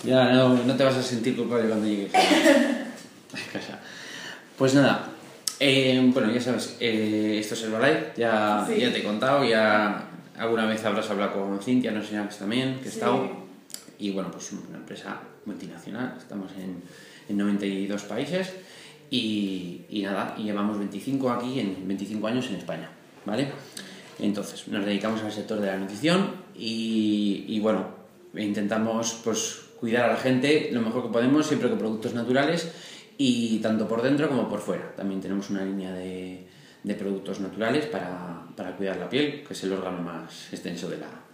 Ya no te vas a sentir culpable cuando llegues a casa. Pues nada, bueno, ya sabes, esto es Herbalife, ya te he contado, ya alguna vez habrás hablado con Cintia, no sé si sabes también, que he estado. Y bueno, pues una empresa multinacional, estamos en 92 países y nada, y llevamos 25 años en España, ¿vale? Entonces, nos dedicamos al sector de la nutrición y bueno, intentamos pues cuidar a la gente lo mejor que podemos, siempre con productos naturales y tanto por dentro como por fuera. También tenemos una línea de productos naturales para cuidar la piel, que es el órgano más extenso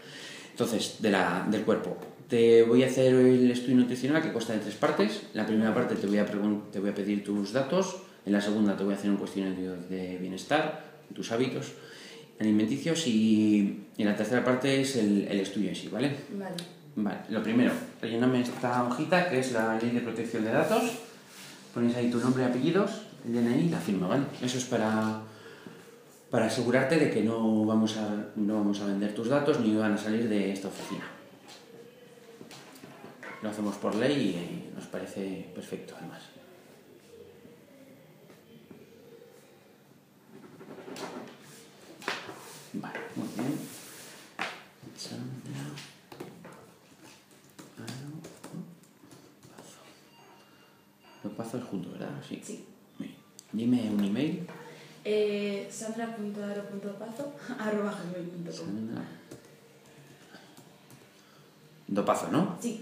del cuerpo. Te voy a hacer el estudio nutricional que consta de 3 partes. La primera parte te voy a pedir tus datos. En la segunda te voy a hacer un cuestionario de bienestar, tus hábitos alimenticios y en la tercera parte es el estudio en sí, ¿vale? Vale. Lo primero, relléname esta hojita que es la ley de protección de datos. Pones ahí tu nombre y apellidos, el DNI y la firma, ¿vale? Eso es para asegurarte de que no vamos a vender tus datos ni van a salir de esta oficina. Lo hacemos por ley y nos parece perfecto, además. Vale, muy bien. Sandra Pazo. Lo Pazo es junto, ¿verdad? Sí. Bien. Dime un email. sandra.aro.pazo@gmail.com. Sandra. Dopazo, ¿no? Sí.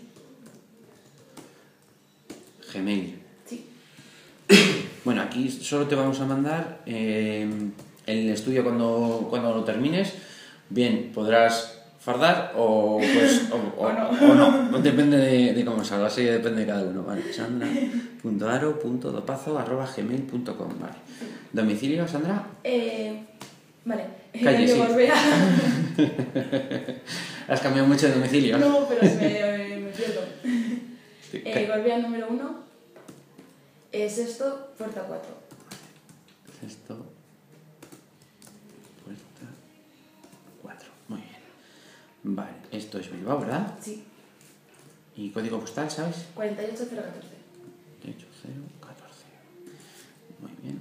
Gmail. Sí. Bueno, aquí solo te vamos a mandar el estudio cuando lo termines. Bien, podrás fardar o no. Depende de cómo salga, así depende de cada uno. Vale, sandra.aro.dopazo@gmail.com. Vale. ¿Domicilio, Sandra? Vale. Calle, sí. Gorbea. ¿Has cambiado mucho de domicilio? No, pero me pierdo. Gorbea número 1, sexto, puerta 4. Sexto, puerta 4. Muy bien. Vale, esto es Bilbao, ¿verdad? Sí. ¿Y código postal, sabes? 48014. 48014. Muy bien.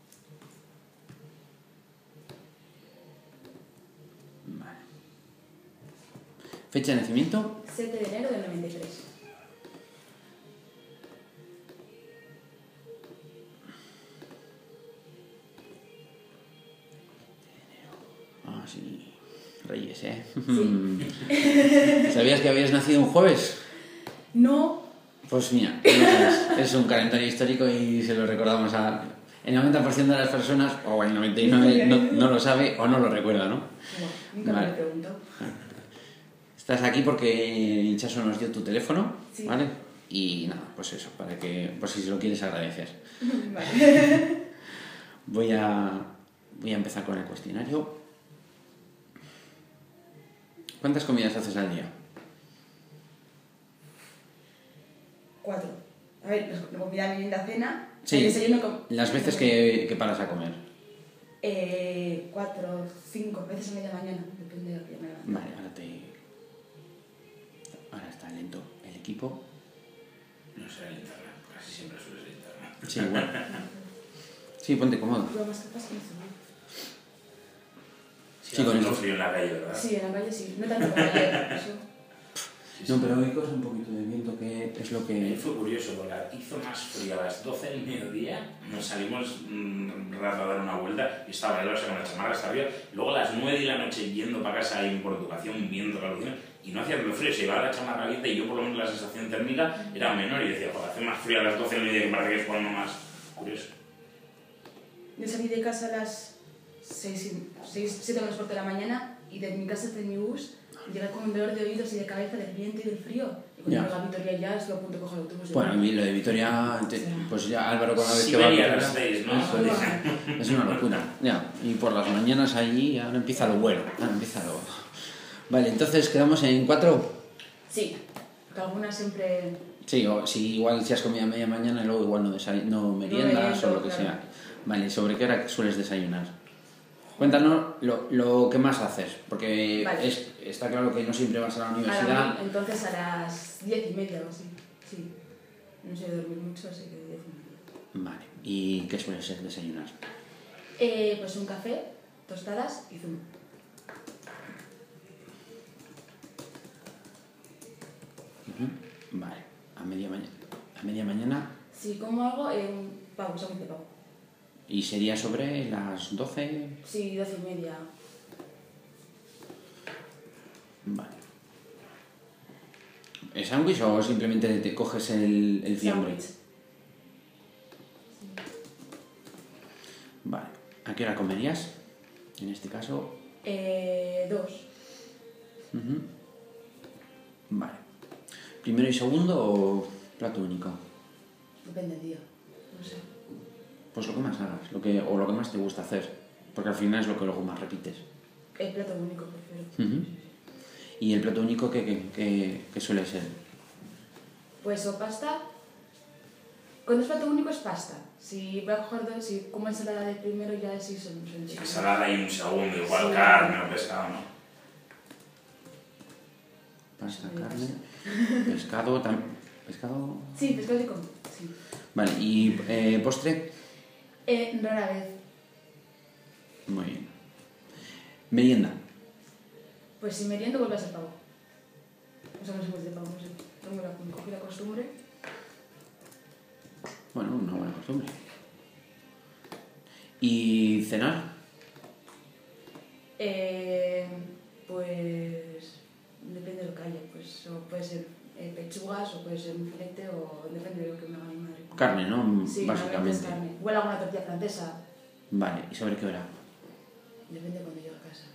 Vale. ¿Fecha de nacimiento? 7 de enero del 93. Ah, sí. Reyes, ¿eh? Sí. ¿Sabías que habías nacido un jueves? No. Pues mira, es un calendario histórico y se lo recordamos a... El 90% de las personas, o el 99%, no lo sabe o no lo recuerda, ¿no? No, nunca me lo pregunto. Estás aquí porque Hinchaso nos dio tu teléfono, Sí. ¿vale? Y nada, pues eso, para que, pues si se lo quieres agradecer. Vale. Voy a empezar con el cuestionario. ¿Cuántas comidas haces al día? 4. A ver, comida, merienda, cena. Sí, desayuno las veces que paras a comer. 4, 5 veces a media mañana, depende de lo que me levante. Vale, ahora está lento el equipo. No será el internet, casi siempre suele ser internet. Sí, bueno. Sí, ponte cómodo. Lo más capaz que no sé. Sí, con eso. Frío en la calle, ¿verdad? Sí, en la calle sí. No tanto como ayer, eso. No, pero hoy coge un poquito de viento, que es lo que... Fue curioso, porque hizo más frío a las 12 del mediodía, nos salimos un rato a dar una vuelta y estaba el con la chamarra hasta arriba, luego a las 9 de la noche yendo para casa ahí por educación, viendo la luz, y no hacía tanto frío, se llevaba la chamarra abierta y yo por lo menos la sensación térmica era menor y decía, joder, hace más frío a las 12 del mediodía que parece que es cuando más curioso. Yo salí de casa a las 7 menos cuarto de la mañana y de mi casa hasta mi bus llegué con un dolor de oídos y de cabeza del viento y del frío. Y cuando llegué a Vitoria ya estuve a punto de coger el autobús. Bueno, a mí lo de Vitoria, pues ya Álvaro con la vez que va a Siberia a Vitoria, las 6, ¿no? es una locura. Ya, y por las mañanas allí ahora empieza lo bueno. Vale, entonces quedamos en 4. Sí, porque algunas siempre... Sí, o si igual si has comido a media mañana y luego igual no meriendas o lo que sea. Vale, ¿sobre qué hora sueles desayunar? Cuéntanos lo que más haces, porque Vale. está claro que no siempre vas a la Ahora, universidad. entonces a las 10:30 o así. Sí. No sé dormir mucho, así que 10:30. Vale, ¿y qué sueles desayunar? Pues un café, tostadas y zumo. Vale, a media mañana. Si como algo, un pavo, sándwich de pavo. ¿Y sería sobre las 12? Sí, 12:30. Vale. ¿Es sándwich o simplemente te coges el fiambre? Sándwich. Vale. ¿A qué hora comerías? En este caso. 2. Ujú. Vale. ¿Primero y segundo o plato único? Depende del día. No sé. Pues lo que más hagas, o lo que más te gusta hacer, porque al final es lo que luego más repites. El plato único prefiero. Ujú. ¿Y el plato único que suele ser? Pues o pasta. Cuando es plato único es pasta. Si voy a coger dos, si como ensalada de primero ya sí son chicos. Ensalada y un segundo, igual Sí. carne o pescado, ¿no? Pasta, Sí, carne, pescado, pescado. Sí, pescado sí como. Sí. Vale, ¿y postre? Rara vez. Muy bien. Merienda. Pues si meriendo vuelve a ser pavo. O sea, no sé cómo es de pavo, no sé. Cogí la costumbre. Bueno, una buena costumbre. ¿Y cenar? Pues depende de lo que haya. Pues o puede ser pechugas, o puede ser un filete, o depende de lo que me haga mi madre. Carne, ¿no? Sí, básicamente. es carne. Igual alguna tortilla francesa. Vale, ¿y sobre qué hora? Depende de cuando llegue a casa.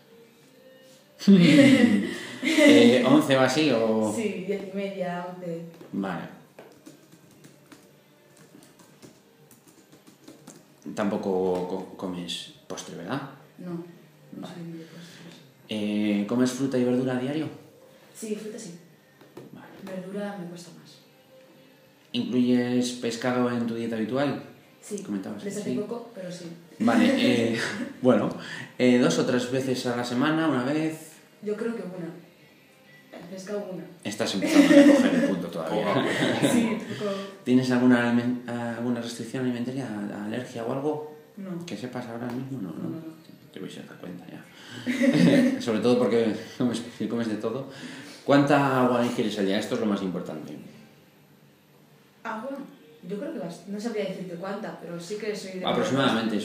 11 o así, o... Sí, 10:30, 11. Vale. Tampoco comes postre, ¿verdad? No, no soy muy de postres. ¿Comes fruta y verdura a diario? Sí, fruta sí. Vale. Verdura me cuesta más. ¿Incluyes pescado en tu dieta habitual? Sí, Comentabas que les hace sí. poco, pero sí. Vale, bueno, 2 o 3 veces a la semana, una vez... Yo creo que una. El pescado una. Estás empezando a coger el punto todavía. Sí, poco. ¿Tienes alguna restricción alimentaria, alergia o algo? No. ¿Que sepas ahora mismo? No, No. Te voy a dar cuenta ya. Sobre todo porque si comes de todo. ¿Cuánta agua ingieres al día? Esto es lo más importante. Agua. Yo creo que no sabría decirte cuánta, pero sí que soy de... Aproximadamente.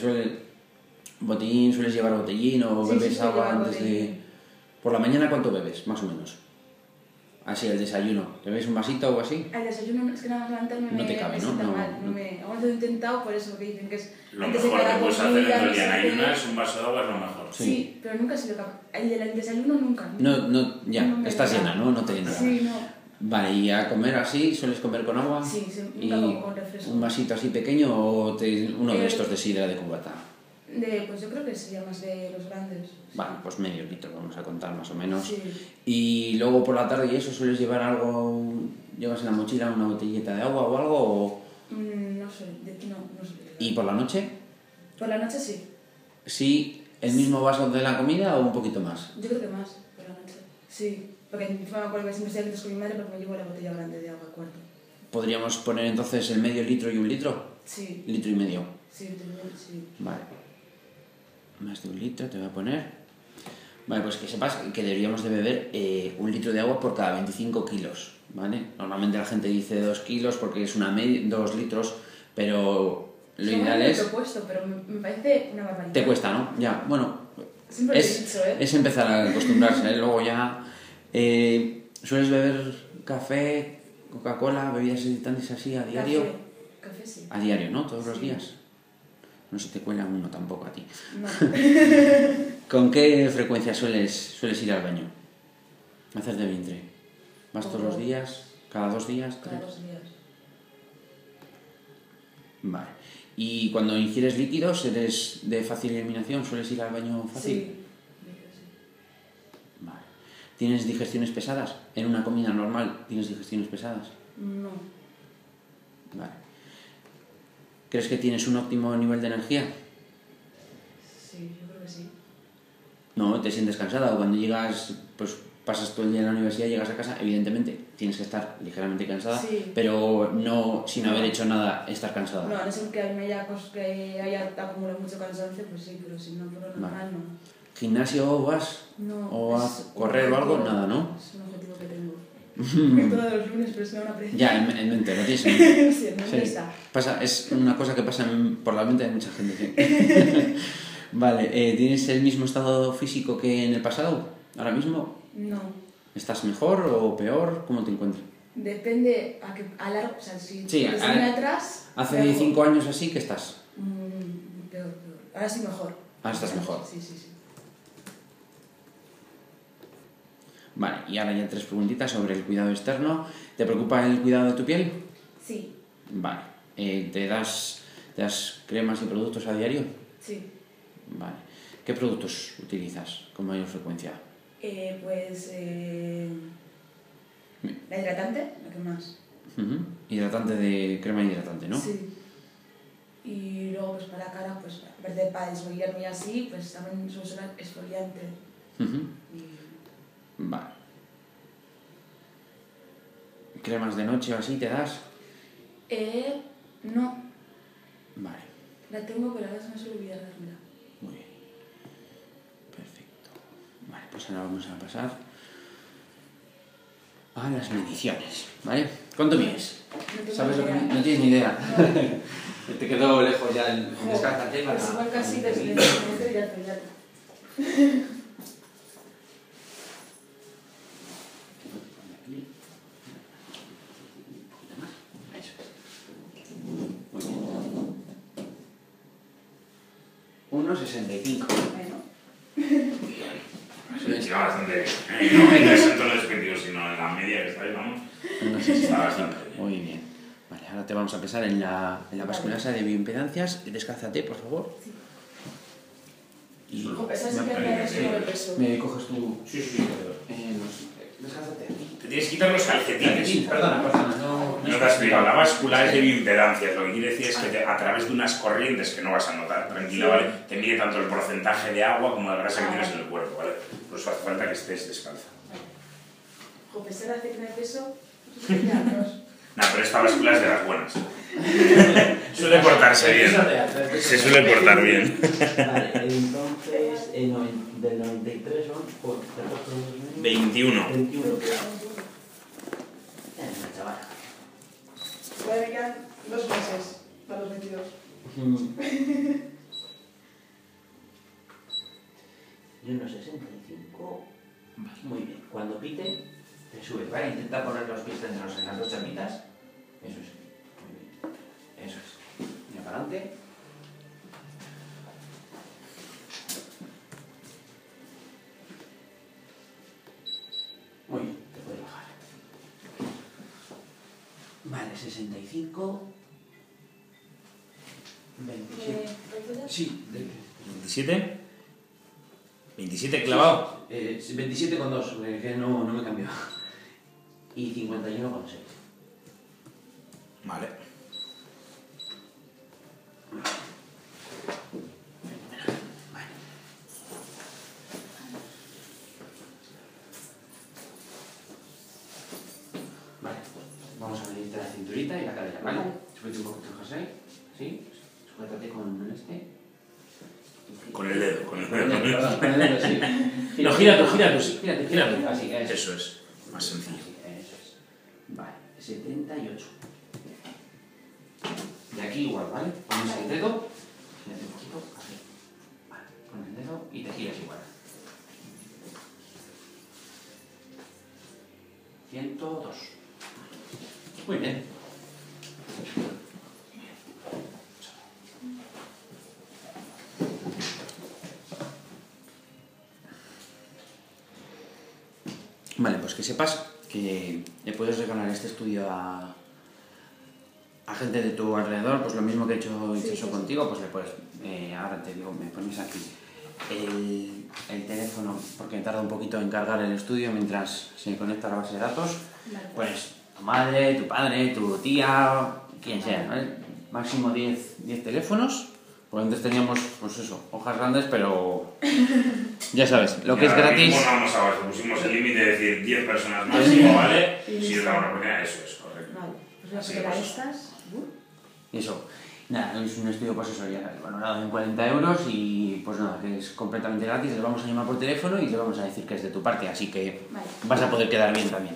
¿Sueles llevar botellín o Sí, bebes sí, agua llevo antes de...? botellín. ¿Por la mañana cuánto bebes, más o menos? Así, el desayuno. ¿Te bebes un vasito o así? Al desayuno es que nada más levantarme No te cabe, me ¿no? sienta No, mal. no. Aún lo he intentado por eso, que dicen que es... Lo antes de mejor que cada puedes hacer en comida, todo el día en no sé qué. ayunas, un vaso de agua es lo mejor. Sí, pero nunca he sido capaz. El del desayuno nunca. No, ya, No me estás da. llena, ¿no? No te llena. Sí, no. Vale, ¿y a comer así? ¿Sueles comer con agua? Sí, ¿Y nunca como con refresco. un vasito así pequeño o uno de estos de sidra de cubata? Pues yo creo que sería más de los grandes. Vale, pues medio litro vamos a contar más o menos. Sí. Y luego por la tarde y eso, ¿sueles llevar algo? ¿Llevas en la mochila una botellita de agua o algo? No sé, no sé. ¿Y por la noche? Por la noche sí. ¿Sí el mismo vaso de la comida o un poquito más? Yo creo que más, por la noche. Sí, porque encima me acuerdo que siempre estoy antes con mi madre porque me llevo la botella grande de agua al cuarto. ¿Podríamos poner entonces el medio litro y un litro? Sí, Litro y medio. sí. Vale. Más de un litro te voy a poner. Vale, pues que sepas que deberíamos de beber 1 litro de agua por cada 25 kilos, ¿vale? Normalmente la gente dice 2 kilos porque es 2 litros, pero lo ideal Lo he es... propuesto, pero me parece una barbaridad. Te cuesta, ¿no? Ya, bueno, Siempre lo he dicho, ¿eh? es empezar a acostumbrarse, ¿eh? Luego ya... ¿sueles beber café, Coca-Cola, bebidas editantes así a diario? Café sí. A diario, ¿no? Todos los Sí. días. No se te cuela uno tampoco a ti. No. ¿Con qué frecuencia sueles ir al baño? Hacer de vientre. ¿Vas todos los días? ¿Cada 2 días? Cada 3? 2 días. Vale. ¿Y cuando ingieres líquidos, eres de fácil eliminación? ¿Sueles ir al baño fácil? Sí. Vale. ¿Tienes digestiones pesadas? ¿En una comida normal tienes digestiones pesadas? No. Vale. ¿Crees que tienes un óptimo nivel de energía? Sí, yo creo que sí. No, te sientes cansada o cuando llegas, pues pasas todo el día en la universidad, llegas a casa, evidentemente tienes que estar ligeramente cansada, Sí. pero no sin haber hecho nada estar cansada. No, a no ser que haya acumulado mucho cansancio, pues sí, pero si no, por lo normal no. ¿Gimnasio vas? No. ¿O a es correr un o algo? objetivo- Nada, ¿no? Es un objetivo que tengo. Todos los lunes, pero es una presión. Ya, en mente, lo tienes en mente. Sí, en mente Sí. está. Pasa, es una cosa que pasa por la mente de mucha gente. Sí. Vale, ¿tienes el mismo estado físico que en el pasado? ¿Ahora mismo? No. ¿Estás mejor o peor? ¿Cómo te encuentras? Depende a largo, o sea, si Sí, desde muy atrás... Hace peor. 5 años así que estás. Peor. Ahora sí mejor. Ahora estás mejor. Sí, sí, sí. Vale, y ahora ya 3 preguntitas sobre el cuidado externo. ¿Te preocupa el cuidado de tu piel? Sí, Vale. ¿Te das cremas y productos a diario? sí. Vale. ¿Qué productos utilizas con mayor frecuencia? La hidratante, la que más. Hidratante de crema hidratante, ¿no? Sí. Y luego, pues para la cara, pues en vez de para desmaquillarme y así, pues también suelo usar exfoliante. Y... Vale. ¿Cremas de noche o así te das? No, Vale, la tengo, pero a veces me suelo olvidar dármela. muy bien. Perfecto. Vale, pues ahora vamos a pasar a las mediciones, ¿vale? ¿Cuánto mides? No tengo ¿Sabes lo que idea. no tienes ni idea? Te quedó lejos ya el descártate para... Pues igual casi desde el momento ya. Muy bien. 1,65. Bueno. Sí, va bastante bien. No en el centro de los objetivos, sino en la media que está ahí, vamos. Está bastante bien. Muy bien. Vale, ahora te vamos a pesar en la báscula esa de bioimpedancias. Descálzate, por favor. Sí. Y Esa sí que me sube el peso. me coges tú... Sí. Descálzate aquí. Te tienes que quitar los calcetines. Perdona, no No te has explicado, la báscula es de bioimpedancias, lo que quiere decir es que a través de unas corrientes que no vas a notar, tranquila, ¿vale? Te mide tanto el porcentaje de agua como la grasa que tienes en el cuerpo, ¿vale? Por eso hace falta que estés descalza. Jo, pesar hace que me peso, ya, no. Nah, pero esta báscula es de las buenas. Suele portarse bien. Se suele portar bien. Vale, entonces, del 93 son... 21. 21. Chaval. Todavía me quedan 2 meses para los 22. Y unos 65. Muy bien. Cuando pite, te subes, ¿vale? Intenta poner los pies entre las 2 chamitas. Eso es. Muy bien. Eso es. Mira para adelante. Muy bien, te puedes bajar. Vale, 65. 27. Sí, 27. 27 clavado. 27,2, que no me cambió. Y 51,6. Vale. Vale, vamos a medirte la cinturita y la cadera, ¿vale? Vale. Súbete un poquito el jersey, ¿sí? Sujétate con este. Con el dedo, Perdón, con el dedo, sí. No, gira tú, sí. Gírate, así, Eso es, más sencillo. Eso es. Vale, 78. De aquí igual, ¿vale? Pones el dedo, gírate un poquito, así. Vale, con el dedo y te giras igual. 102. Muy bien. Vale, pues que sepas que le puedes regalar este estudio a gente de tu alrededor, pues lo mismo que he hecho Sí. contigo, pues le puedes, ahora te digo, me pones aquí el teléfono, porque tarda un poquito en cargar el estudio mientras se conecta a la base de datos, Vale. pues tu madre, tu padre, tu tía, quien sea, ¿vale? Máximo 10 teléfonos, Porque antes teníamos, pues eso, hojas grandes, pero ya sabes, lo que es gratis... Bueno, vamos a ver, pusimos el límite de decir 10 personas máximo, ¿vale? Si os da una oportunidad, eso es correcto. Vale, pues voy a pegar estas. Y eso, nada, es un estudio, pues eso, ya valorado en 40 euros y pues nada, que es completamente gratis, le vamos a llamar por teléfono y le vamos a decir que es de tu parte, así que vale. vas a poder quedar bien también.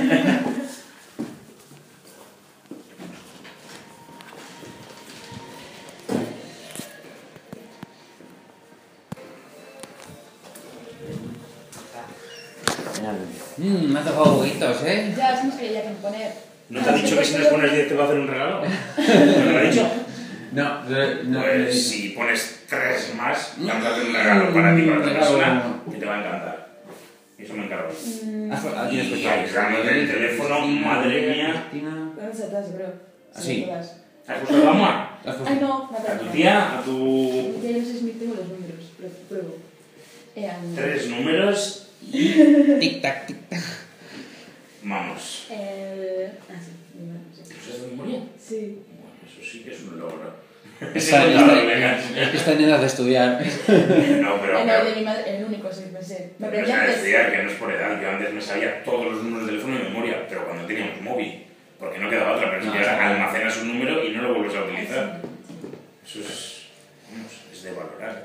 Me ha tocado huevitos, ¿eh? Ya, es que ya que poner. ¿No te ha dicho que si nos pones 10 te va a hacer un regalo? ¿No lo ha dicho? No, Pues si pones 3 más, vamos a hacer un regalo para ti, para otra persona, que te va a encantar. Eso me encargo. Y avisando el teléfono, madre mía. ¿Dónde se atrás, creo? ¿Así? ¿Has puesto la almohada? Ay, no, ¿A tu tía? ¿A tu...? Mi tía, yo sé si tengo los números, pero pruebo. 3 números y... Tic-tac, tic-tac. Vamos. Sí, ¿Tú sabes de memoria? sí. Bueno, eso sí que es un logro. Es que está en edad de estudiar. No, pero... No, de mi madre, el único, sí, pensé. Me No aprendí es de antes. estudiar, que no es por edad. Yo antes me sabía todos los números de teléfono de memoria, pero cuando teníamos móvil. Porque no quedaba otra, pero si ahora almacenas un número y no lo vuelves a utilizar. Eso es... Vamos, es de valorar.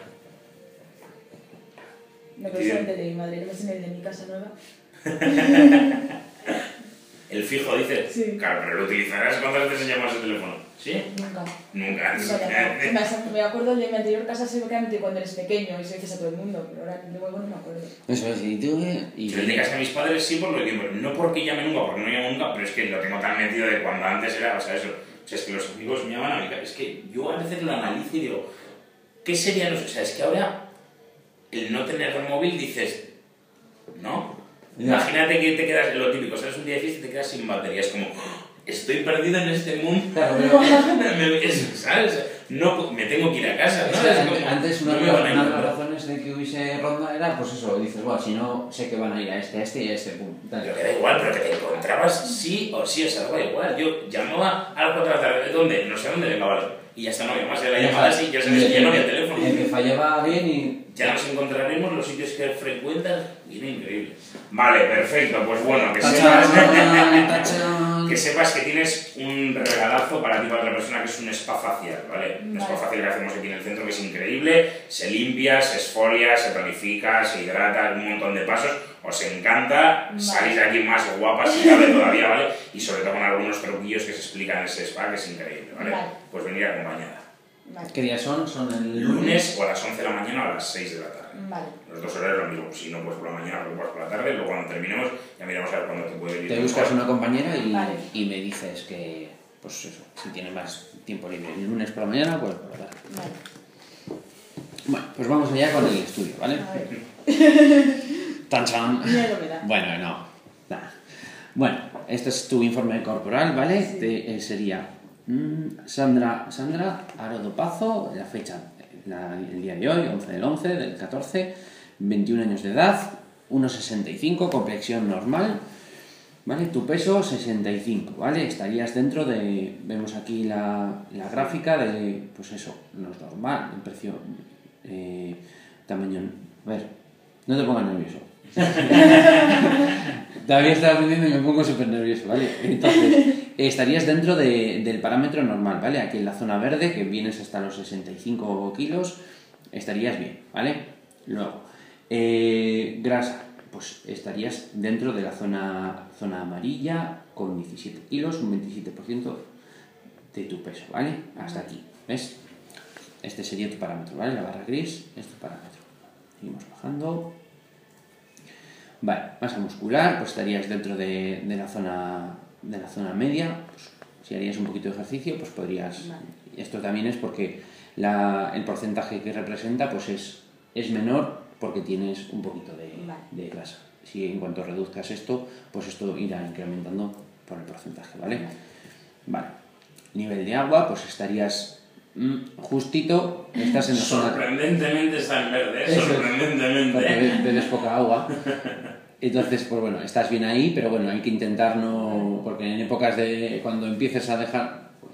Me pensé antes de mi madre, no me sé el de mi casa nueva. ¿El fijo dice? Sí. Claro, pero lo utilizarás cuántas veces llamas el teléfono. ¿Sí? Nunca. Nunca. Me acuerdo de mi anterior casa, se me metido cuando eres pequeño y se dices a todo el mundo, pero ahora de nuevo no me acuerdo. Eso es, y tú... Yo el de casa de mis padres sí por lo tiempo. No porque llame nunca, porque no llamo nunca, pero es que lo tengo tan metido de cuando antes era, o sea, eso. O sea, es que los amigos me llaman a mi casa. Es que yo a veces lo analizo y digo, ¿qué sería? O sea, es que ahora el no tener el móvil dices, ¿no? Imagínate que te quedas, lo típico, sales un día de fiesta y te quedas sin batería. Es como, estoy perdido en este mundo. Claro, pero... ¿Sabes? No, me tengo que ir a casa, ¿no? Es que como, antes una no de me van a las encontrar. razones de que hubiese ronda era, pues eso, dices, bueno, si no sé que van a ir a este y a este, pum. Pero que da igual, pero que te encontrabas sí o sí, o sea, da igual. Yo llamaba a las 4 de la tarde, ¿dónde? No sé dónde, venga, vale. Y ya está, no había más de la llamada así, ya sabes que ya no había teléfono. El que fallaba bien y... Ya nos encontraremos los sitios que frecuentas, viene increíble. Vale, perfecto, pues bueno, que sepas, que sepas que tienes un regalazo para ti, para otra persona, que es un spa facial, ¿vale? Un spa facial que hacemos aquí en el centro, que es increíble, se limpia, se esfolia, se tonifica, se hidrata, un montón de pasos, os encanta, salís de aquí más guapas si cabe todavía, ¿vale? Y sobre todo con algunos truquillos que se explican en ese spa, que es increíble, ¿vale? Pues venir acompañada. ¿Qué días son? Son el lunes o a las 11 de la mañana o a las 6 de la tarde. Vale. Los dos horarios lo mismo. Si no, pues por la mañana o pues por la tarde. Luego cuando terminemos ya miramos a ver cuándo te puede ir. Te buscas una compañera y me dices que, pues eso, si tienes más tiempo libre el lunes por la mañana, pues por la tarde. Vale. Bueno, pues vamos allá con el estudio, ¿vale? A ver. ¡Tan chan! Miedo me da. Bueno, no. Nada. Bueno, este es tu informe corporal, ¿vale? Sí. Sería Sandra Arodopazo, la fecha, el día de hoy, 11 del 11 del 14, 21 años de edad, 1,65, complexión normal, ¿vale? Tu peso, 65, ¿vale? Estarías dentro de, vemos aquí la gráfica de, pues eso, lo normal, el precio, tamaño, a ver, no te pongas nervioso. Todavía estaba aprendiendo y me pongo súper nervioso, ¿vale? Entonces, estarías dentro del parámetro normal, ¿vale? Aquí en la zona verde, que vienes hasta los 65 kilos, estarías bien, ¿vale? Luego, grasa, pues estarías dentro de la zona amarilla con 17 kilos, un 27% de tu peso, ¿vale? Hasta aquí, ¿ves? Este sería tu parámetro, ¿vale? La barra gris es tu parámetro. Seguimos bajando. Vale, masa muscular, pues estarías dentro de la zona media, pues, si harías un poquito de ejercicio, pues podrías... Vale. Esto también es porque el porcentaje que representa pues es menor porque tienes un poquito de grasa. Si en cuanto reduzcas esto, pues esto irá incrementando por el porcentaje, ¿vale? Vale. Nivel de agua, pues estarías justito, estás en la zona... Sorprendentemente está en verde, sorprendentemente. Porque bebes poca agua. Entonces, pues bueno, estás bien ahí, pero bueno, hay que intentar no... Porque en épocas de... Cuando empieces a dejar...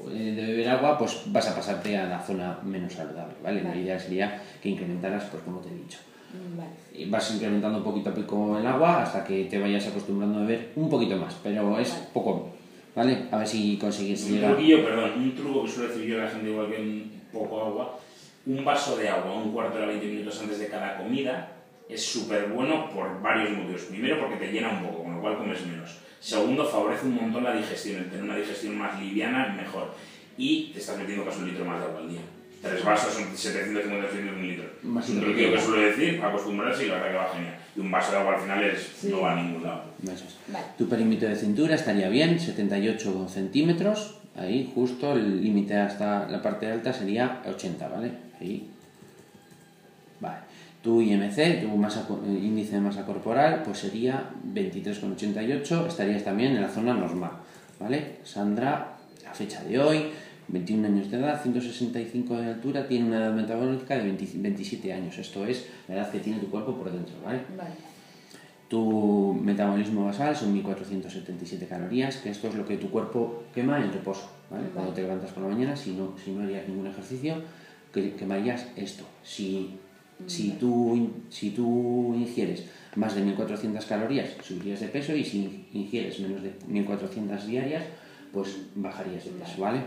de beber agua, pues vas a pasarte a la zona menos saludable, ¿vale? La idea sería que incrementaras, pues como te he dicho. Y vas incrementando poquito a poco el agua hasta que te vayas acostumbrando a beber un poquito más, pero es poco, ¿vale? A ver si consigues llegar... Un truco que suelo decir yo a la gente igual que un poco agua, un vaso de agua, un cuarto de hora, 20 minutos antes de cada comida, es súper bueno por varios motivos. Primero, porque te llena un poco, con lo cual comes menos. Segundo, favorece un montón la digestión, el tener una digestión más liviana, mejor. Y te estás metiendo casi un litro más de agua al día. 3 vasos son 750 mililitros. Es un truco que suelo decir, acostumbrarse y la verdad que va genial. Y un vaso de agua al final no va a ningún lado. Vale. Tu perímetro de cintura estaría bien, 78 centímetros. Ahí justo el límite hasta la parte alta sería 80, ¿vale? Ahí. Vale. Tu IMC, tu índice de masa corporal, pues sería 23,88. Estarías también en la zona normal, ¿vale? Sandra, a fecha de hoy, 21 años de edad, 165 de altura, tiene una edad metabólica de 27 años. Esto es la edad que tiene tu cuerpo por dentro, ¿vale? Vale. Tu metabolismo basal son 1477 calorías, que esto es lo que tu cuerpo quema en reposo, ¿vale? Vale. Cuando te levantas por la mañana, si no harías ningún ejercicio, quemarías esto. Si tú ingieres más de 1400 calorías, subirías de peso, y si ingieres menos de 1400 diarias, pues bajarías de peso, ¿vale?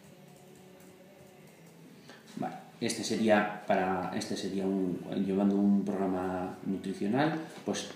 Vale. Este sería llevando un programa nutricional, pues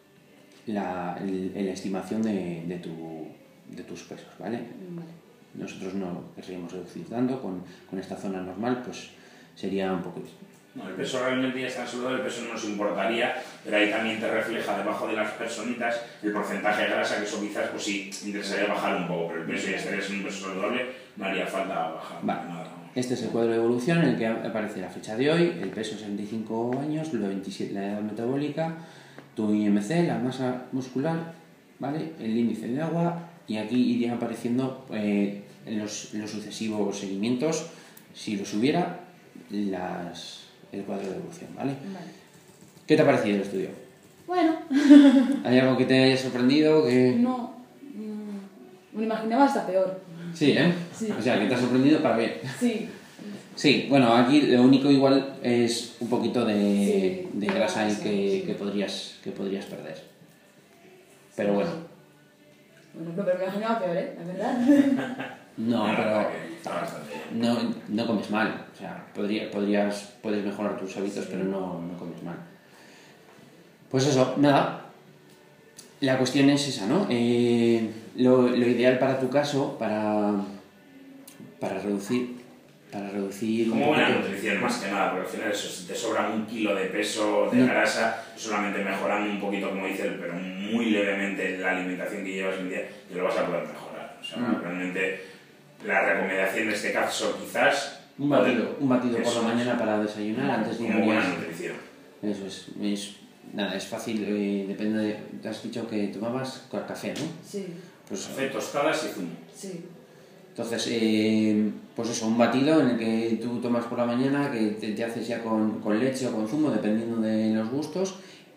la estimación de tus pesos, ¿vale? Nosotros no querríamos reducir tanto, con esta zona normal, pues sería un poco... No, el peso realmente ya está saludable, el peso no nos importaría, pero ahí también te refleja debajo de las personitas el porcentaje de grasa, que eso quizás pues sí interesaría bajar un poco, pero el peso ya estaría en un peso saludable, no haría falta bajar nada. Este es el cuadro de evolución en el que aparece la fecha de hoy, el peso 65 años, la edad metabólica, tu IMC, la masa muscular, ¿vale? El índice de agua, y aquí irían apareciendo en los sucesivos seguimientos, si los hubiera, el cuadro de evolución, ¿vale? ¿Qué te ha parecido el estudio? Bueno. ¿Hay algo que te haya sorprendido? No. Me imaginaba hasta peor. Sí, ¿eh? Sí. O sea, que te ha sorprendido para bien. Sí. Sí, bueno, aquí lo único igual es un poquito de grasa ahí que podrías perder. Pero bueno. Bueno, pero me imaginaba peor, ¿eh? La verdad. No, pero no comes mal. O sea, puedes mejorar tus hábitos, pero no comes mal. Pues eso, nada. La cuestión es esa, ¿no? Lo ideal para tu caso, para reducir como buena nutrición, más que nada, porque al final eso, si te sobra 1 kilo de peso de grasa, solamente mejorando un poquito, como dice él, pero muy levemente la alimentación que llevas en el día, te lo vas a poder mejorar. O sea, realmente la recomendación de este caso quizás... Un batido por la mañana para desayunar antes de ir. Como buena nutrición. Eso es fácil, depende de... Te has dicho que tomabas café, ¿no? Sí. Pues café, tostadas y zumo. Sí. Entonces, pues eso, un batido en el que tú tomas por la mañana, que te haces ya con leche o con zumo, dependiendo de los gustos,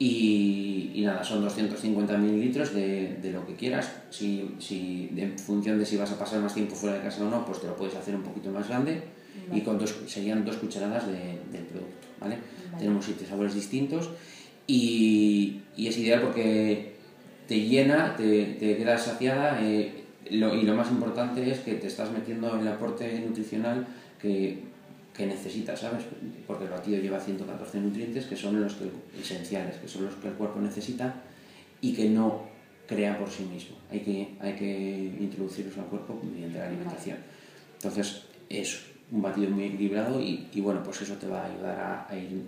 y nada, son 250 mililitros de lo que quieras. Si en función de si vas a pasar más tiempo fuera de casa o no, pues te lo puedes hacer un poquito más grande, vale. Y serían 2 cucharadas del producto, ¿vale? Tenemos 7 sabores distintos y es ideal porque te llena, te quedas saciada, y lo más importante es que te estás metiendo el aporte nutricional que necesitas, ¿sabes? Porque el batido lleva 114 nutrientes que son los esenciales, que son los que el cuerpo necesita y que no crea por sí mismo. Hay que introducirlos al cuerpo mediante la alimentación. Entonces es un batido muy equilibrado y bueno, pues eso te va a ayudar a ir...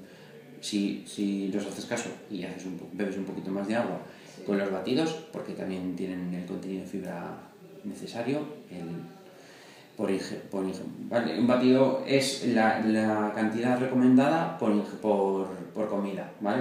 Si los haces caso y bebes un poquito más de agua con los batidos, porque también tienen el contenido de fibra necesario, ¿vale? Un batido es la cantidad recomendada por comida, ¿vale?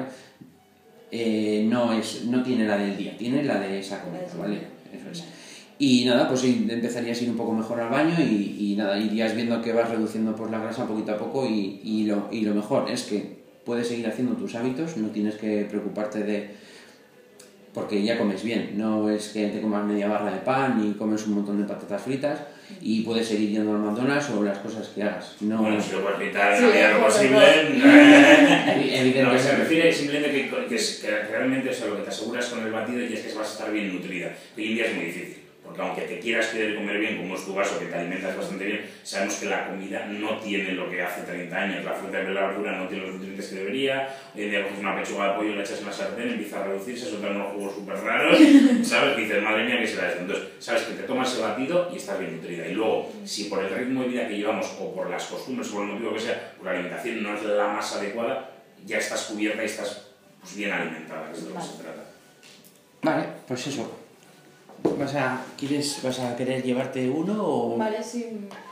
No tiene la del día, tiene la de esa comida, ¿vale? Eso es. Y nada, pues empezarías a ir un poco mejor al baño y nada, irías viendo que vas reduciendo pues la grasa poquito a poco y lo mejor es que puedes seguir haciendo tus hábitos, no tienes que preocuparte porque ya comes bien, no es que te comas media barra de pan y comes un montón de patatas fritas y puedes seguir yendo al McDonald's o las cosas que hagas. No, bueno, si lo puedes evitar en la Sí, medida de lo posible. evidentemente. No, se refiere simplemente que realmente eso, lo que te aseguras con el batido y es que vas a estar bien nutrida. Hoy en día es muy difícil, porque aunque te quieras querer comer bien, como es tu caso, que te alimentas bastante bien, sabemos que la comida no tiene lo que hace 30 años. La fruta y la verdura no tiene los nutrientes que debería. Hoy en día coges una pechuga de pollo, la echas en la sartén, empieza a reducirse, soltan unos jugos súper raros, ¿sabes? Que dices, madre mía, ¿qué será esto? Entonces, sabes que te tomas el batido y estás bien nutrida. Y luego, si por el ritmo de vida que llevamos, o por las costumbres, o por el motivo que sea, por la alimentación no es la más adecuada, ya estás cubierta y estás pues, bien alimentada, que es de lo que se trata. Vale, pues eso. ¿Vas a querer llevarte uno o...? Vale, sí.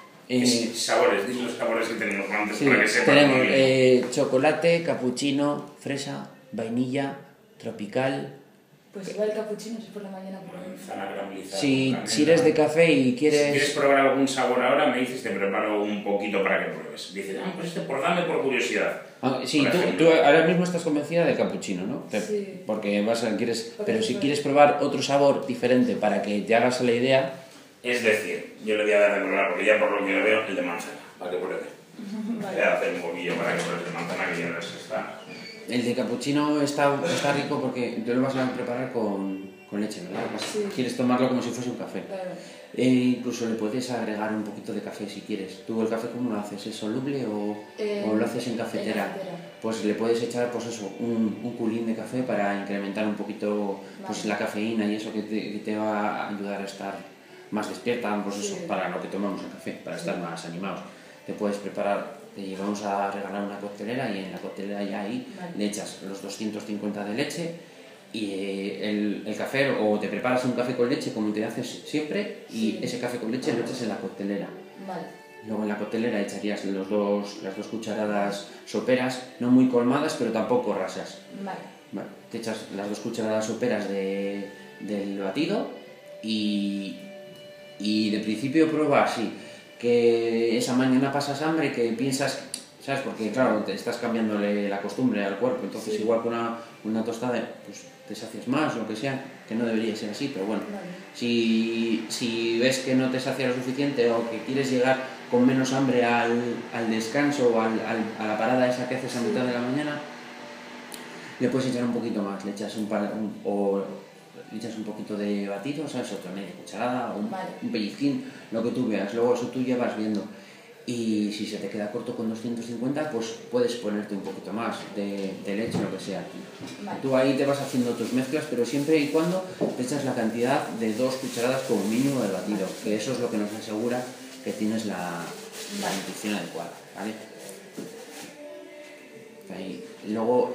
Sabores, dis los sabores que tenemos antes Sí, para que sepan. tenemos chocolate, cappuccino, fresa, vainilla, tropical. Pues igual el cappuccino si por la mañana por la Manzana caramelizada. Si eres de café y Si quieres... quieres probar algún sabor ahora, me dices, te preparo un poquito para que pruebes. Dices, pues dame por curiosidad. Sí, tú ahora mismo estás convencida del cappuccino, ¿no? Sí. Porque pero si quieres probar otro sabor diferente para que te hagas la idea... Es decir, yo le voy a dar de probar, porque ya por lo que veo, el de manzana, para que pruebe. Vale. Voy a hacer un poquillo para que pruebe el de manzana, que ya ves que está... El de cappuccino está rico porque tú lo vas a preparar con leche, ¿verdad? Sí. Quieres tomarlo como si fuese un café. Claro. Incluso le puedes agregar un poquito de café si quieres. ¿Tú el café cómo lo haces? ¿Es soluble o lo haces en cafetera? Pues le puedes echar pues eso, un culín de café para incrementar un poquito pues, la cafeína y eso que te va a ayudar a estar más despierta, pues eso, para lo que tomamos el café, para estar más animados. Te puedes preparar, te vamos a regalar una coctelera y en la coctelera ya ahí le echas los 250 de leche y el café, o te preparas un café con leche como te haces siempre y ese café con leche lo echas en la coctelera. Vale. Luego en la coctelera echarías las dos cucharadas soperas, no muy colmadas pero tampoco rasas. Vale. Te echas las 2 cucharadas soperas del batido y de principio prueba así, que esa mañana pasas hambre, que piensas, ¿sabes? Porque claro, te estás cambiándole la costumbre al cuerpo, entonces igual con una tostada pues te sacias más, lo que sea, que no debería ser así, pero bueno, si ves que no te sacia lo suficiente o que quieres llegar con menos hambre al descanso o a la parada esa que haces a mitad de la mañana, le puedes echar un poquito más, le echas le echas un poquito de batido, ¿sabes? Otra media cucharada o un pellizquín, lo que tú veas. Luego eso tú ya vas viendo. Y si se te queda corto con 250, pues puedes ponerte un poquito más de leche, lo que sea. Tú ahí te vas haciendo tus mezclas, pero siempre y cuando te echas la cantidad de 2 cucharadas como mínimo de batido, que eso es lo que nos asegura que tienes la nutrición adecuada, ¿vale? Ahí. Luego...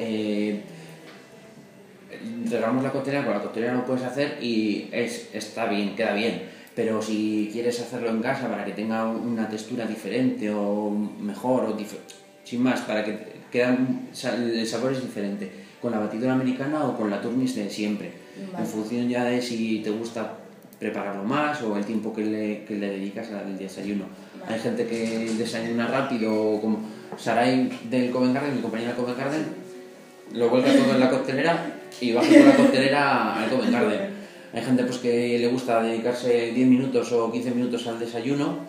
regalamos la coctelera, con la coctelera lo puedes hacer y está bien, queda bien, pero si quieres hacerlo en casa para que tenga una textura diferente o mejor o sin más, para que el sabor es diferente, con la batidora americana o con la turmis de siempre, en función ya de si te gusta prepararlo más o el tiempo que le dedicas al desayuno. Hay gente que desayuna rápido, como Sarai del Covent Garden, mi compañera del Covent Garden, lo vuelca todo en la coctelera y baja con la coctelera al Covent Garden. Hay gente pues que le gusta dedicarse 10 minutos o 15 minutos al desayuno.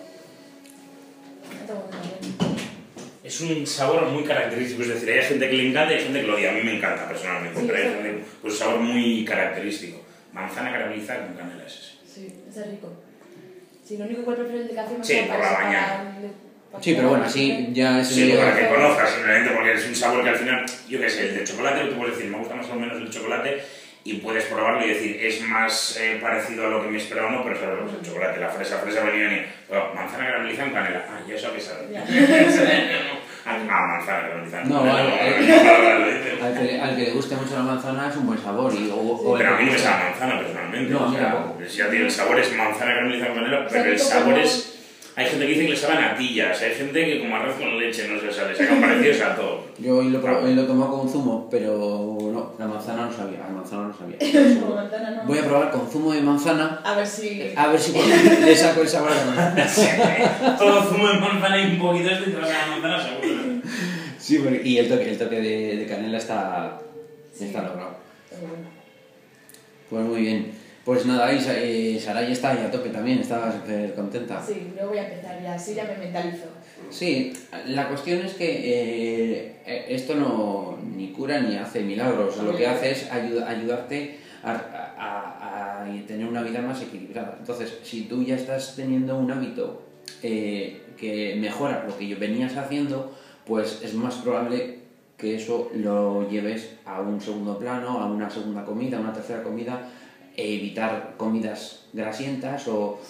Es un sabor muy característico, es decir, hay gente que le encanta y hay gente que lo odia. A mí me encanta personalmente, pero hay gente pues un sabor muy característico. Manzana caramelizada con canela es ese. Sí, ese es rico. Sí, lo único que prefiero el de café sí, por la mañana. Sí, pero bueno, así ya es... Sí, para que conozcas, simplemente porque es un sabor que al final, yo qué sé, el de chocolate, tú puedes decir, me gusta más o menos el chocolate y puedes probarlo y decir, es más parecido a lo que me esperaba, no, pero sabes lo que es el chocolate, la fresa venía pero manzana caramelizada en canela. Ah, ¿y eso qué sabe? Manzana caramelizada en canela. Al que le guste mucho la manzana es un buen sabor. Pero a mí no me sabe manzana personalmente. No, o sea, ya tiene el sabor es manzana caramelizada en canela, pero el sabor es... Hay gente que dice que le sabe a natillas, hay gente que como arroz con leche, no sé, o sea, le sacan parecidos a todo. Yo hoy lo he tomado con zumo, pero no, la manzana no sabía, Voy a probar con zumo de manzana. A ver si le saco el sabor a la manzana. Todo zumo de manzana y un poquito esto y te vas a la manzana seguro. Sí, y el toque de canela está logrado. Pues muy bien. Pues nada, y Saray está ahí a tope también, estaba súper contenta. Sí, luego voy a empezar ya, así ya me mentalizo. Sí, la cuestión es que esto no ni cura ni hace milagros, lo que hace es ayudarte a tener una vida más equilibrada. Entonces, si tú ya estás teniendo un hábito que mejora lo que venías haciendo, pues es más probable que eso lo lleves a un segundo plano, a una segunda comida, a una tercera comida, evitar comidas grasientas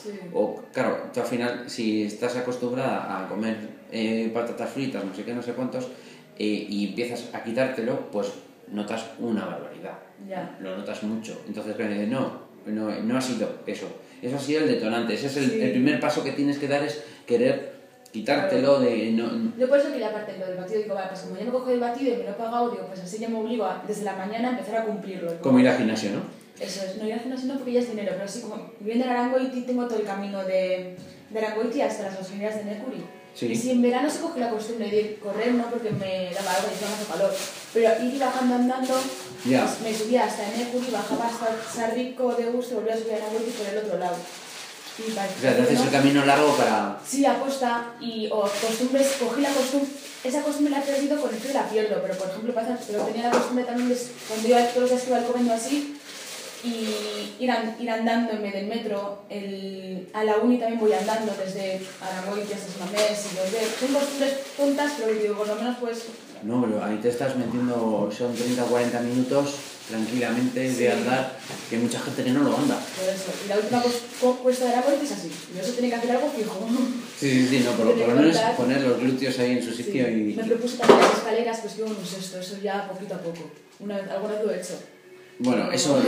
o claro, tú al final si estás acostumbrada a comer patatas fritas, no sé qué, no sé cuántos, y empiezas a quitártelo, pues notas una barbaridad. Ya. Lo notas mucho. Entonces no ha sido eso. Eso ha sido el detonante. Ese es el primer paso que tienes que dar, es querer quitártelo de... Yo por eso quería aparte lo del batido, digo, vale, pues como ya me cojo el batido y me lo he pagado, digo, pues así ya me obligo a, desde la mañana a empezar a cumplirlo. Como ir al gimnasio, ¿no? Eso es, no ir al gimnasio no porque ya es dinero, pero sí como viviendo en Arangoiti tengo todo el camino de Arangoiti hasta las gasolineras de Necuri. Sí. Y si en verano se coge la costumbre de correr, no porque me daba algo y hacía más calor, pero ir bajando andando, pues me subía hasta Necuri, bajaba hasta Sarrico de Gusto y volvía a subir a Arangoiti por el otro lado. O sea, te haces el camino largo para... Sí, aposta, o costumbres, cogí la costumbre, esa costumbre la he perdido con el frío la pierdo, pero por ejemplo, pero tenía la costumbre también de, cuando iba todos los días que iba al comiendo así, y ir andando en vez del metro, a la uni también voy andando desde Arangoiti hasta San Mamés y volver. Son costumbres tontas, pero digo, por lo menos pues... No, pero ahí te estás metiendo, son 30 o 40 minutos tranquilamente de andar, que mucha gente que no lo anda. Por eso, y la última cuesta de Arangoiti es así, y eso tiene que hacer algo fijo. Sí, no, por lo menos poner los glúteos ahí en su sitio y... Me propuse también las escaleras, pues digo, no es esto, eso ya poquito a poco. Alguna vez lo he hecho. Bueno, eso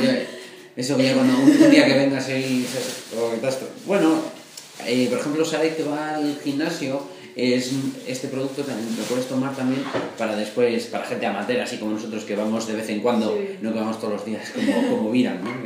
ya cuando un día que vengas ahí... Bueno, por ejemplo, Saray que va al gimnasio, este producto también lo puedes tomar también para después, para gente amateur, así como nosotros que vamos de vez en cuando, no que vamos todos los días como Viran, ¿no?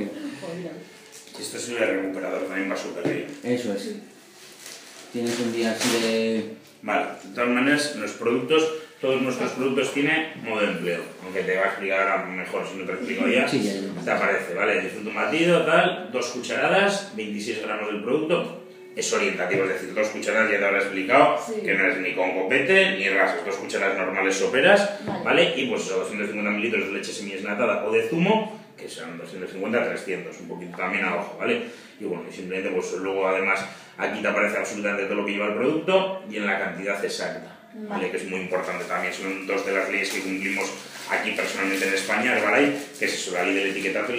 Esto es el recuperador, también va súper bien. Eso es. Sí. Tienes un día así de... Vale, de todas maneras, los productos... Todos nuestros productos tienen modo de empleo, aunque te va a explicar ahora mejor si no te lo explico ya. Sí, te aparece, ¿vale? Disfruta un batido, tal, 2 cucharadas, 26 gramos del producto. Es orientativo, es decir, 2 cucharadas ya te habrá explicado, que no es ni con copete ni rasas, 2 cucharadas normales soperas, ¿vale? Y pues eso, 250 mililitros de leche semiesnatada o de zumo, que son 250 a 300, un poquito también a ojo, ¿vale? Y bueno, y simplemente pues luego además aquí te aparece absolutamente todo lo que lleva el producto y en la cantidad exacta. ¿Vale? Que es muy importante también, son 2 de las leyes que cumplimos aquí personalmente en España, Herbalife, que es eso, la ley del etiquetado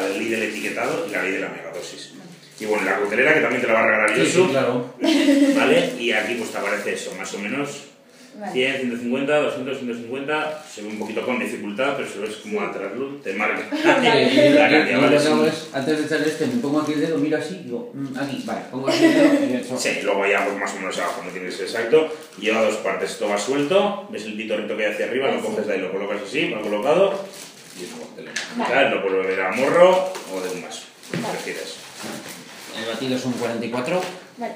y la ley de la megadosis. Y bueno, la coctelera, que también te la va a regalar Josu, sí, claro. ¿Vale? Y aquí pues te aparece eso, más o menos 100, 150, 200, 150, se ve un poquito con dificultad, pero si ves como a trasluz, te marca la cantidad, ¿vale? Antes de echar me pongo aquí el dedo, miro así, digo, aquí, vale, pongo aquí el dedo. Sí, luego ya pues más o menos abajo, no tienes exacto, lleva 2 partes, esto va suelto, ves el pitorrito que hay hacia arriba, lo coges de ahí, lo colocas así, va colocado, y es una coctelera. Lo puedes beber a morro o de un vaso, como prefieres. El batido son 44. Vale.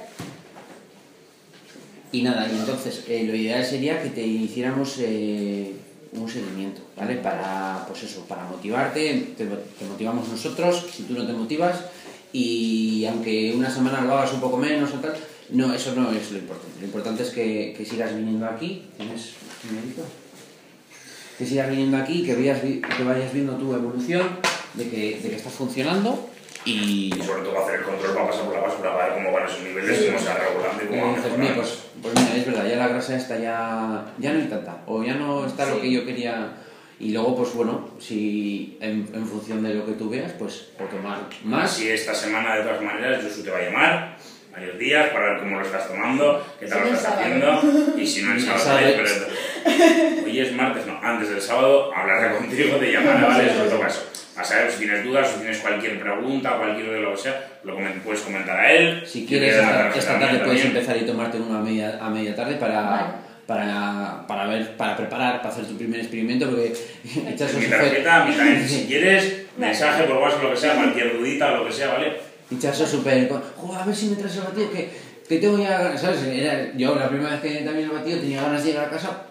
Y nada, y entonces lo ideal sería que te hiciéramos un seguimiento, ¿vale? Para, pues eso, para motivarte, te motivamos nosotros, si tú no te motivas, y aunque una semana lo hagas un poco menos o tal, no, eso no es lo importante. Lo importante es que sigas viniendo aquí, ¿tienes un medito? Que sigas viniendo aquí, que vayas viendo tu evolución, de que estás funcionando. Y sobre todo hacer el control para pasar por la basura, para ver cómo van esos niveles, cómo se va regulando y cómo va mejorando. Pues mira, es verdad, ya la grasa esta ya no hay tanta, o ya no está lo que yo quería. Y luego, pues bueno, si en función de lo que tú veas, pues o tomar más. Así esta semana, de todas maneras, Josu te va a llamar varios días para ver cómo lo estás tomando, qué tal lo estás haciendo, y si no el sábado, pero hoy es martes, no, antes del sábado hablaré contigo, te llamaré, ¿vale? Sobre todo eso. A saber, si tienes dudas, si tienes cualquier pregunta, cualquier de lo que sea, lo puedes comentar a él. Si quieres, esta tarde puedes empezar y tomarte uno a media tarde para ver, para preparar, para hacer tu primer experimento, porque echas mi tarjeta, mi time, si quieres, mensaje por WhatsApp, lo que sea, cualquier dudita, lo que sea, ¿vale? Y Chaso súper, joder, a ver si me traes el batido, que tengo ya, ¿sabes? Yo la primera vez que también el batido tenía ganas de llegar a casa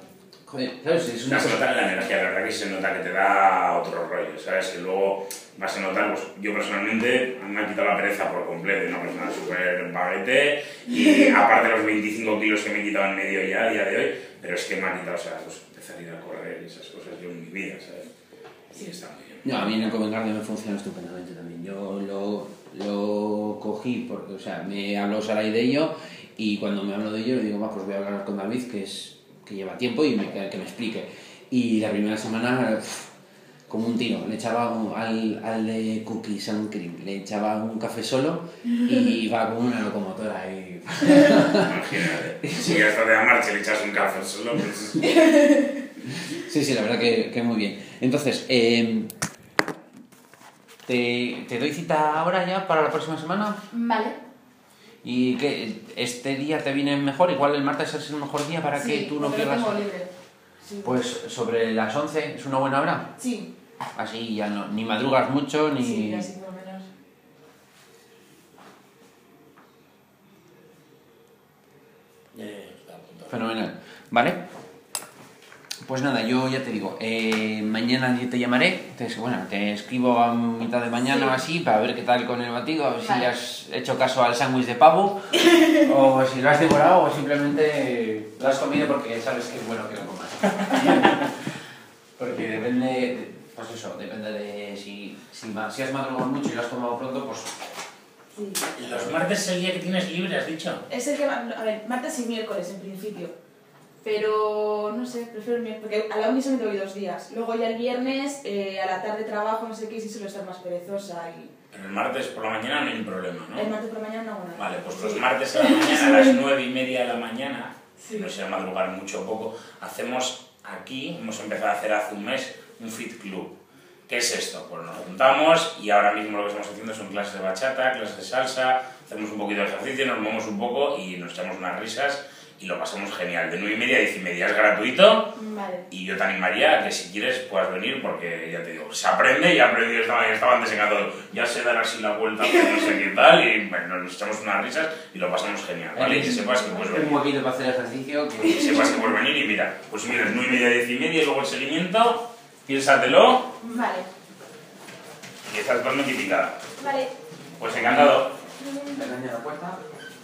Joder, ¿sabes? Es una se cosa... nota en la energía, la verdad que se nota que te da otro rollo, ¿sabes? Que luego vas a notar, pues yo personalmente me he quitado la pereza por completo, una persona súper baguete y aparte los 25 kilos que me he quitado en medio ya a día de hoy, pero es que me ha quitado, o sea, pues empezar a ir a correr y esas cosas yo en mi vida, ¿sabes? Sí, está muy bien. No, a mí en el Covent Garden me funciona estupendamente también. Yo lo cogí porque, o sea, me habló Sarai de ello y cuando me habló de ello le digo, va, pues voy a hablar con David, que lleva tiempo y que me explique. Y la primera semana, como un tiro, le echaba al de cookies and cream, le echaba un café solo y iba como una locomotora ahí. Imagínate, si hasta de la marcha le echas un café solo, pues... Sí, la verdad que muy bien. Entonces, ¿te doy cita ahora ya para la próxima semana? Vale. ¿Y qué? ¿Este día te viene mejor? Igual el martes es el mejor día para que tú no pierdas... Sí, tengo libre. Sí. Pues sobre las 11, ¿es una buena hora? Sí. Así ya no, ni madrugas mucho, ni... Sí, así por lo menos. Fenomenal. ¿Vale? Pues nada, yo ya te digo, mañana yo te llamaré, te escribo a mitad de mañana o así para ver qué tal con el batido, a ver si le has hecho caso al sándwich de pavo o si lo has devorado o simplemente lo has comido porque sabes que es bueno que lo comas. Porque depende, pues eso, depende de si has madrugado mucho y lo has tomado pronto, pues... Sí. ¿Los martes es el día que tienes libre, has dicho? Es el que, a ver, martes y miércoles en principio. Pero, no sé, prefiero el miércoles, porque a la uni solamente voy 2 días. Luego ya el viernes, a la tarde trabajo, no sé qué, y sí suelo estar más perezosa. Pero el martes por la mañana no hay problema, ¿no? El martes por la mañana no hago nada. Vale, pues los martes a la mañana, a las 9:30 de la mañana, no sé, a madrugar mucho o poco, hacemos aquí, hemos empezado a hacer hace un mes, un fit club. ¿Qué es esto? Pues nos juntamos y ahora mismo lo que estamos haciendo son clases de bachata, clases de salsa, hacemos un poquito de ejercicio, nos movemos un poco y nos echamos unas risas y lo pasamos genial. De 9:30 a 10:30 es gratuito. Vale. Y yo te animaría a que si quieres puedas venir porque ya te digo, se aprende y aprendí, estaba antes encantado. Ya sé dar así la vuelta, pero no sé qué tal, y bueno, nos echamos unas risas y lo pasamos genial, ¿vale? Y que sepas que puedes venir. Un poquito para hacer ejercicio. Que sepas que puedes venir y mira, pues mira, 9:30 a 10:30 y luego el seguimiento, piénsatelo. Vale. Y estás todo notificada. Vale. Pues encantado. Te daña la puerta.